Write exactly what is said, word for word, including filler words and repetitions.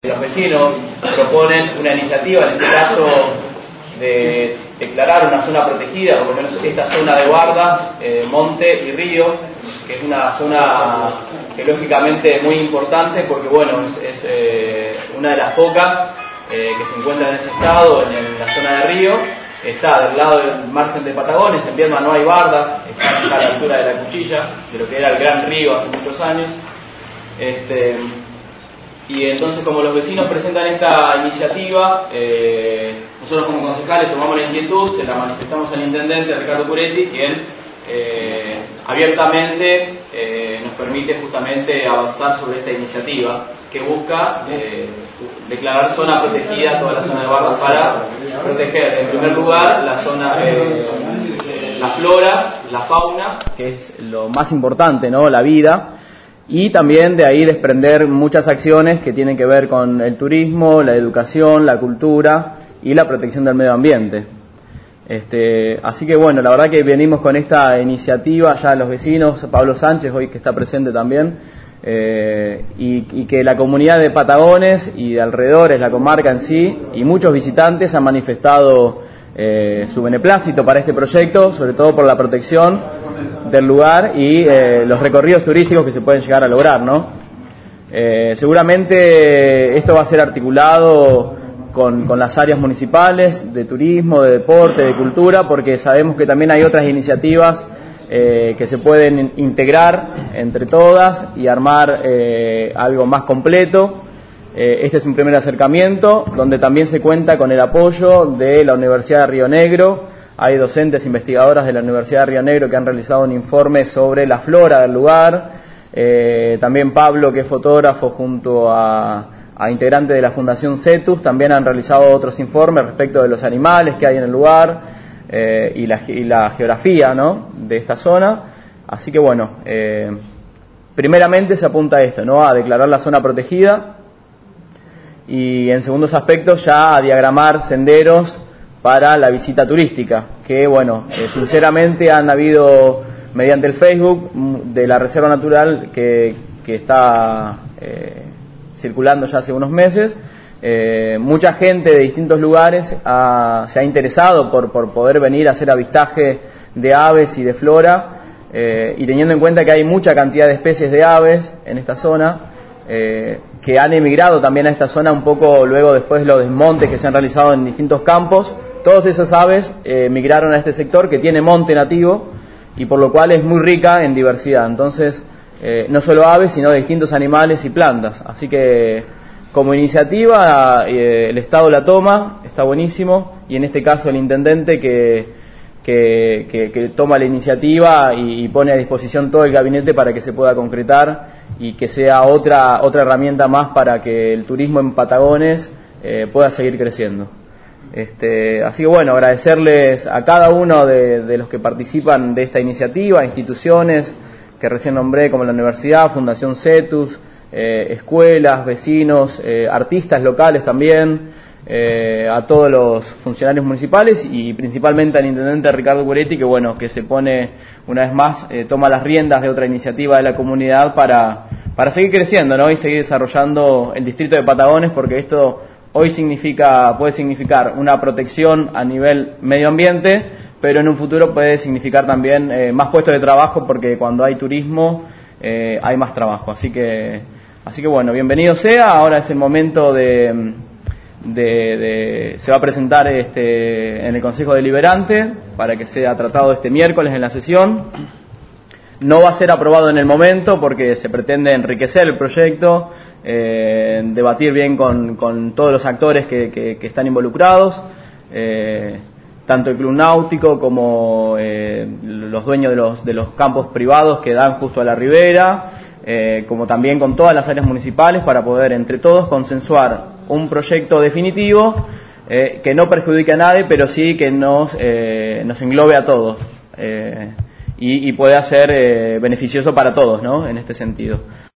Los vecinos proponen una iniciativa, en este caso de declarar una zona protegida, por lo menos esta zona de Bardas, eh, Monte y Río, que es una zona geológicamente muy importante porque bueno, es, es eh, una de las pocas eh, que se encuentra en ese estado, en, en la zona de Río. Está del lado del margen de Patagones, en Viedma no hay bardas, está, está a la altura de la Cuchilla, de lo que era el Gran Río hace muchos años. Este, y entonces, como los vecinos presentan esta iniciativa, eh, nosotros como concejales tomamos la inquietud, se la manifestamos al intendente Ricardo Puretti, quien eh, abiertamente eh, nos permite justamente avanzar sobre esta iniciativa que busca eh, declarar zona protegida toda la zona de Bardas para proteger en primer lugar la zona, eh, la flora, la fauna, que es lo más importante, ¿no? La vida. Y también de ahí desprender muchas acciones que tienen que ver con el turismo, la educación, la cultura y la protección del medio ambiente. Este, así que bueno, la verdad que venimos con esta iniciativa ya los vecinos, Pablo Sánchez hoy que está presente también, eh, y, y que la comunidad de Patagones y de alrededores, la comarca en sí, y muchos visitantes han manifestado eh, su beneplácito para este proyecto, sobre todo por la protección del lugar y eh, los recorridos turísticos que se pueden llegar a lograr, ¿no? Eh, seguramente esto va a ser articulado con, con las áreas municipales de turismo, de deporte, de cultura, porque sabemos que también hay otras iniciativas eh, que se pueden integrar entre todas y armar eh, algo más completo. Eh, este es un primer acercamiento, donde también se cuenta con el apoyo de la Universidad de Río Negro. Hay docentes investigadoras de la Universidad de Río Negro que han realizado un informe sobre la flora del lugar. Eh, también Pablo, que es fotógrafo, junto a, a integrantes de la Fundación Cetus, también han realizado otros informes respecto de los animales que hay en el lugar eh, y, la, y la geografía, ¿no?, de esta zona. Así que bueno, eh, primeramente se apunta a esto, ¿no?, a declarar la zona protegida y en segundos aspectos ya a diagramar senderos para la visita turística, que bueno, eh, sinceramente han habido, mediante el Facebook de la Reserva Natural que, que está eh, circulando ya hace unos meses, eh, mucha gente de distintos lugares ha, se ha interesado por, por poder venir a hacer avistaje de aves y de flora, eh, y teniendo en cuenta que hay mucha cantidad de especies de aves en esta zona, eh, que han emigrado también a esta zona un poco luego después de los desmontes que se han realizado en distintos campos. Todas esas aves eh, migraron a este sector que tiene monte nativo y por lo cual es muy rica en diversidad. Entonces, eh, no solo aves, sino de distintos animales y plantas. Así que, como iniciativa, eh, el Estado la toma, está buenísimo, y en este caso el intendente que, que, que, que toma la iniciativa y, y pone a disposición todo el gabinete para que se pueda concretar y que sea otra, otra herramienta más para que el turismo en Patagones eh, pueda seguir creciendo. Este, así que bueno, agradecerles a cada uno de, de los que participan de esta iniciativa, instituciones que recién nombré como la Universidad, Fundación Cetus, eh, escuelas, vecinos, eh, artistas locales también, eh, a todos los funcionarios municipales y principalmente al intendente Ricardo Puretti, que bueno, que se pone una vez más, eh, toma las riendas de otra iniciativa de la comunidad para, para seguir creciendo, ¿no?, y seguir desarrollando el distrito de Patagones, porque esto hoy significa, puede significar una protección a nivel medio ambiente, pero en un futuro puede significar también eh, más puestos de trabajo, porque cuando hay turismo eh, hay más trabajo. Así que, así que bueno, bienvenido sea. Ahora es el momento de, de, de se va a presentar este, en el Consejo Deliberante para que sea tratado este miércoles en la sesión. No va a ser aprobado en el momento porque se pretende enriquecer el proyecto, eh, debatir bien con, con todos los actores que, que, que están involucrados, eh, tanto el Club Náutico como eh, los dueños de los, de los campos privados que dan justo a la ribera, eh, como también con todas las áreas municipales, para poder entre todos consensuar un proyecto definitivo eh, que no perjudique a nadie, pero sí que nos, eh, nos englobe a todos. Eh, Y, y pueda ser eh, beneficioso para todos, ¿no?, en este sentido.